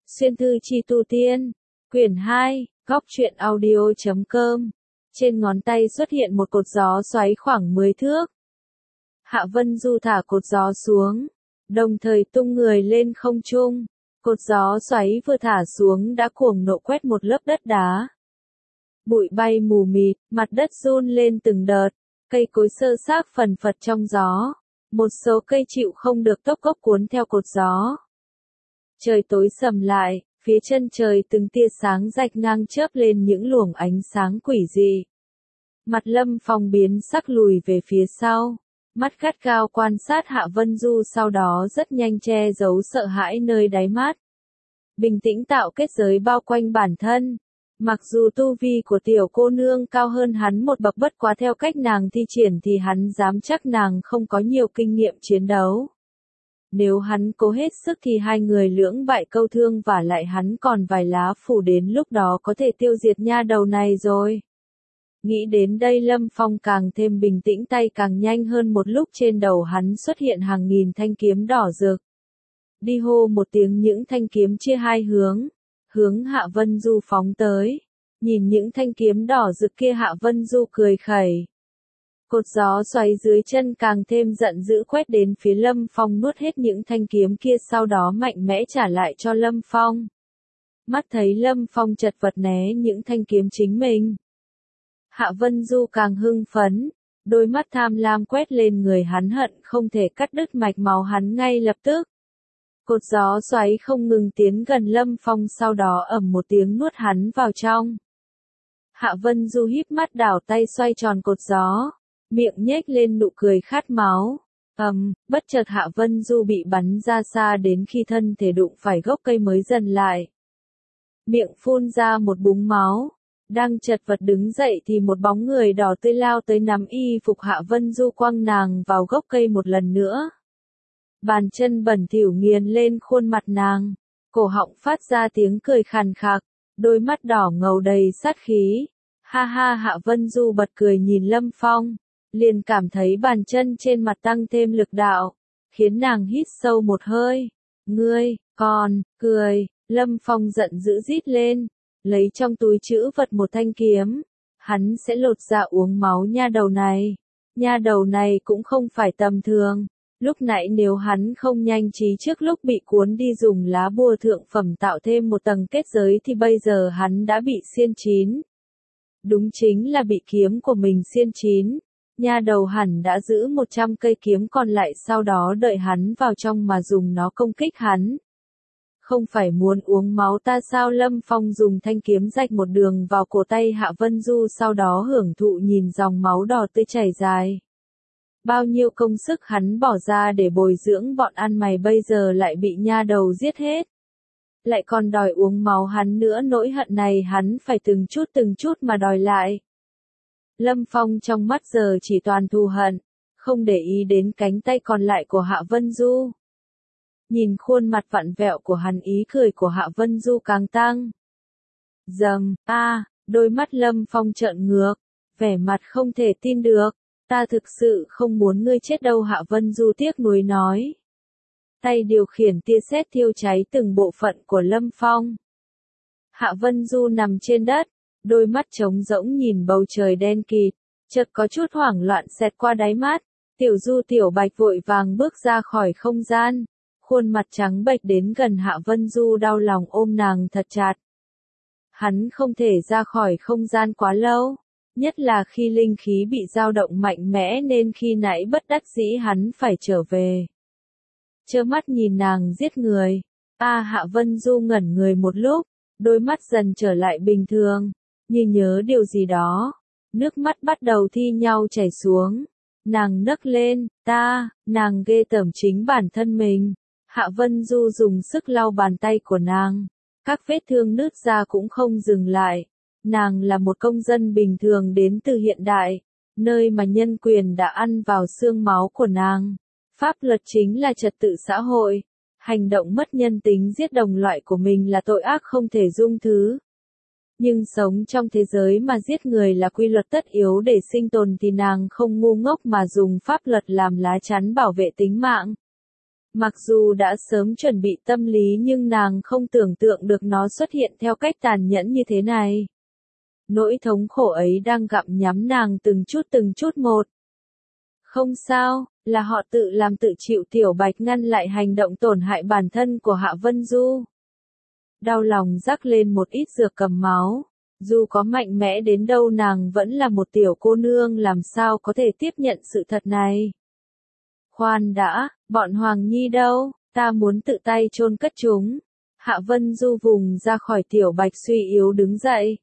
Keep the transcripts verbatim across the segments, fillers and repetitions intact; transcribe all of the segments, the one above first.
Xuyên thư chi tu tiên, quyển hai, góc truyện audio chấm com. Trên ngón tay xuất hiện một cột gió xoáy khoảng mười thước. Hạ Vân Du thả cột gió xuống, đồng thời tung người lên không trung. Cột gió xoáy vừa thả xuống đã cuồng nộ quét một lớp đất đá. Bụi bay mù mịt, mặt đất run lên từng đợt, cây cối sơ xác phần phật trong gió. Một số cây chịu không được tốc gốc cuốn theo cột gió. Trời tối sầm lại, phía chân trời từng tia sáng rạch ngang chớp lên những luồng ánh sáng quỷ dị. Mặt Lâm Phong biến sắc lùi về phía sau, mắt gắt gao quan sát Hạ Vân Du, sau đó rất nhanh che giấu sợ hãi nơi đáy mắt. Bình tĩnh tạo kết giới bao quanh bản thân. Mặc dù tu vi của tiểu cô nương cao hơn hắn một bậc, bất quá theo cách nàng thi triển thì hắn dám chắc nàng không có nhiều kinh nghiệm chiến đấu. Nếu hắn cố hết sức thì hai người lưỡng bại câu thương, và lại hắn còn vài lá phủ, đến lúc đó có thể tiêu diệt nha đầu này rồi. Nghĩ đến đây Lâm Phong càng thêm bình tĩnh, tay càng nhanh hơn, một lúc trên đầu hắn xuất hiện hàng nghìn thanh kiếm đỏ rực. Đi hô một tiếng, những thanh kiếm chia hai hướng, hướng Hạ Vân Du phóng tới. Nhìn những thanh kiếm đỏ rực kia, Hạ Vân Du cười khẩy. Cột gió xoáy dưới chân càng thêm giận dữ quét đến phía Lâm Phong, nuốt hết những thanh kiếm kia, sau đó mạnh mẽ trả lại cho Lâm Phong. Mắt thấy Lâm Phong chật vật né những thanh kiếm chính mình, Hạ Vân Du càng hưng phấn, đôi mắt tham lam quét lên người hắn, hận không thể cắt đứt mạch máu hắn ngay lập tức. Cột gió xoáy không ngừng tiến gần Lâm Phong, sau đó ầm một tiếng nuốt hắn vào trong. Hạ Vân Du híp mắt đảo tay xoay tròn cột gió, miệng nhếch lên nụ cười khát máu. Ầm, um, bất chợt Hạ Vân Du bị bắn ra xa, đến khi thân thể đụng phải gốc cây mới dần lại. Miệng phun ra một búng máu. Đang chật vật đứng dậy thì một bóng người đỏ tươi lao tới, nắm y phục Hạ Vân Du quăng nàng vào gốc cây một lần nữa. Bàn chân bẩn thỉu nghiền lên khuôn mặt nàng, cổ họng phát ra tiếng cười khàn khạc, đôi mắt đỏ ngầu đầy sát khí. Ha ha, Hạ Vân Du bật cười nhìn Lâm Phong, liền cảm thấy bàn chân trên mặt tăng thêm lực đạo, khiến nàng hít sâu một hơi. Ngươi, còn, cười, Lâm Phong giận dữ rít lên, lấy trong túi trữ vật một thanh kiếm, hắn sẽ lột ra uống máu nha đầu này. Nha đầu này cũng không phải tầm thường. Lúc nãy nếu hắn không nhanh trí trước lúc bị cuốn đi dùng lá bùa thượng phẩm tạo thêm một tầng kết giới thì bây giờ hắn đã bị xiên chín. Đúng chính là bị kiếm của mình xiên chín. Nha đầu hẳn đã giữ một trăm cây kiếm còn lại, sau đó đợi hắn vào trong mà dùng nó công kích hắn. Không phải muốn uống máu ta sao? Lâm Phong dùng thanh kiếm rạch một đường vào cổ tay Hạ Vân Du, sau đó hưởng thụ nhìn dòng máu đỏ tươi chảy dài. Bao nhiêu công sức hắn bỏ ra để bồi dưỡng bọn ăn mày, bây giờ lại bị nha đầu giết hết. Lại còn đòi uống máu hắn nữa, nỗi hận này hắn phải từng chút từng chút mà đòi lại. Lâm Phong trong mắt giờ chỉ toàn thù hận, không để ý đến cánh tay còn lại của Hạ Vân Du. Nhìn khuôn mặt vặn vẹo của hắn, ý cười của Hạ Vân Du càng tăng. Dầm, a, à, đôi mắt Lâm Phong trợn ngược, vẻ mặt không thể tin được. Ta thực sự không muốn ngươi chết đâu, Hạ Vân Du tiếc nuối nói. Tay điều khiển tia sét thiêu cháy từng bộ phận của Lâm Phong. Hạ Vân Du nằm trên đất, đôi mắt trống rỗng nhìn bầu trời đen kịt, chợt có chút hoảng loạn xẹt qua đáy mắt. Tiểu Du Tiểu Bạch vội vàng bước ra khỏi không gian, khuôn mặt trắng bệch đến gần Hạ Vân Du, đau lòng ôm nàng thật chặt. Hắn không thể ra khỏi không gian quá lâu, nhất là khi linh khí bị dao động mạnh mẽ, nên khi nãy bất đắc dĩ hắn phải trở về. Trơ mắt nhìn nàng giết người. A à, Hạ Vân Du ngẩn người một lúc, đôi mắt dần trở lại bình thường, như nhớ điều gì đó. Nước mắt bắt đầu thi nhau chảy xuống. Nàng nấc lên, ta, nàng ghê tởm chính bản thân mình. Hạ Vân Du dùng sức lau bàn tay của nàng. Các vết thương nứt ra cũng không dừng lại. Nàng là một công dân bình thường đến từ hiện đại, nơi mà nhân quyền đã ăn vào xương máu của nàng. Pháp luật chính là trật tự xã hội. Hành động mất nhân tính giết đồng loại của mình là tội ác không thể dung thứ. Nhưng sống trong thế giới mà giết người là quy luật tất yếu để sinh tồn thì nàng không ngu ngốc mà dùng pháp luật làm lá chắn bảo vệ tính mạng. Mặc dù đã sớm chuẩn bị tâm lý nhưng nàng không tưởng tượng được nó xuất hiện theo cách tàn nhẫn như thế này. Nỗi thống khổ ấy đang gặm nhắm nàng từng chút từng chút một. Không sao, là họ tự làm tự chịu. Tiểu Bạch ngăn lại hành động tổn hại bản thân của Hạ Vân Du. Đau lòng rắc lên một ít dược cầm máu. Dù có mạnh mẽ đến đâu nàng vẫn là một tiểu cô nương, làm sao có thể tiếp nhận sự thật này. Khoan đã, bọn Hoàng Nhi đâu, ta muốn tự tay chôn cất chúng. Hạ Vân Du vùng ra khỏi Tiểu Bạch suy yếu đứng dậy.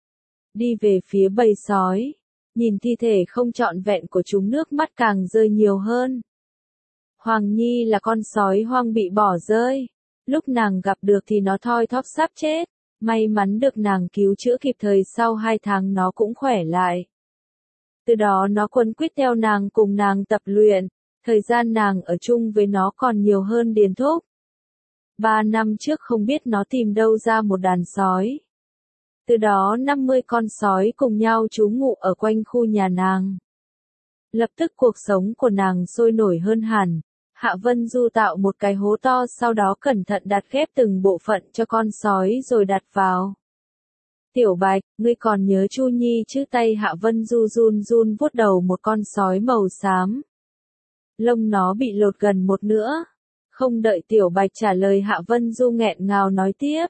Đi về phía bầy sói, nhìn thi thể không trọn vẹn của chúng nước mắt càng rơi nhiều hơn. Hoàng Nhi là con sói hoang bị bỏ rơi. Lúc nàng gặp được thì nó thoi thóp sắp chết. May mắn được nàng cứu chữa kịp thời, sau hai tháng nó cũng khỏe lại. Từ đó nó quấn quýt theo nàng, cùng nàng tập luyện. Thời gian nàng ở chung với nó còn nhiều hơn Điền Thúc. Ba năm trước không biết nó tìm đâu ra một đàn sói. Từ đó năm mươi con sói cùng nhau trú ngụ ở quanh khu nhà nàng. Lập tức cuộc sống của nàng sôi nổi hơn hẳn. Hạ Vân Du tạo một cái hố to, sau đó cẩn thận đặt ghép từng bộ phận cho con sói rồi đặt vào. Tiểu Bạch, ngươi còn nhớ Chu Nhi chứ? Tay Hạ Vân Du run run vuốt đầu một con sói màu xám. Lông nó bị lột gần một nửa. Không đợi Tiểu Bạch trả lời, Hạ Vân Du nghẹn ngào nói tiếp.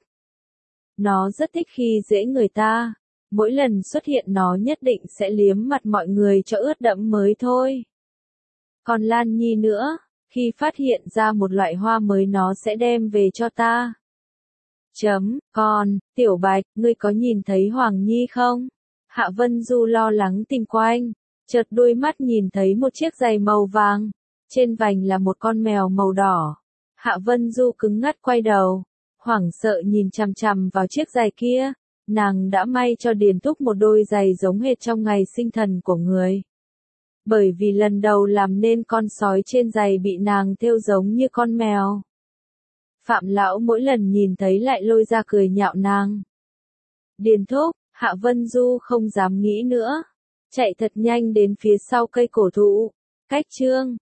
Nó rất thích khi dễ người ta. Mỗi lần xuất hiện nó nhất định sẽ liếm mặt mọi người cho ướt đẫm mới thôi. Còn Lan Nhi nữa, khi phát hiện ra một loại hoa mới nó sẽ đem về cho ta. Chấm, còn, Tiểu Bạch, ngươi có nhìn thấy Hoàng Nhi không? Hạ Vân Du lo lắng tìm quanh, chợt đôi mắt nhìn thấy một chiếc giày màu vàng. Trên vành là một con mèo màu đỏ. Hạ Vân Du cứng ngắt quay đầu, hoảng sợ nhìn chằm chằm vào chiếc giày kia. Nàng đã may cho Điền Thúc một đôi giày giống hệt trong ngày sinh thần của người. Bởi vì lần đầu làm nên con sói trên giày bị nàng thêu giống như con mèo. Phạm lão mỗi lần nhìn thấy lại lôi ra cười nhạo nàng. Điền Thúc, Hạ Vân Du không dám nghĩ nữa. Chạy thật nhanh đến phía sau cây cổ thụ. Cách chương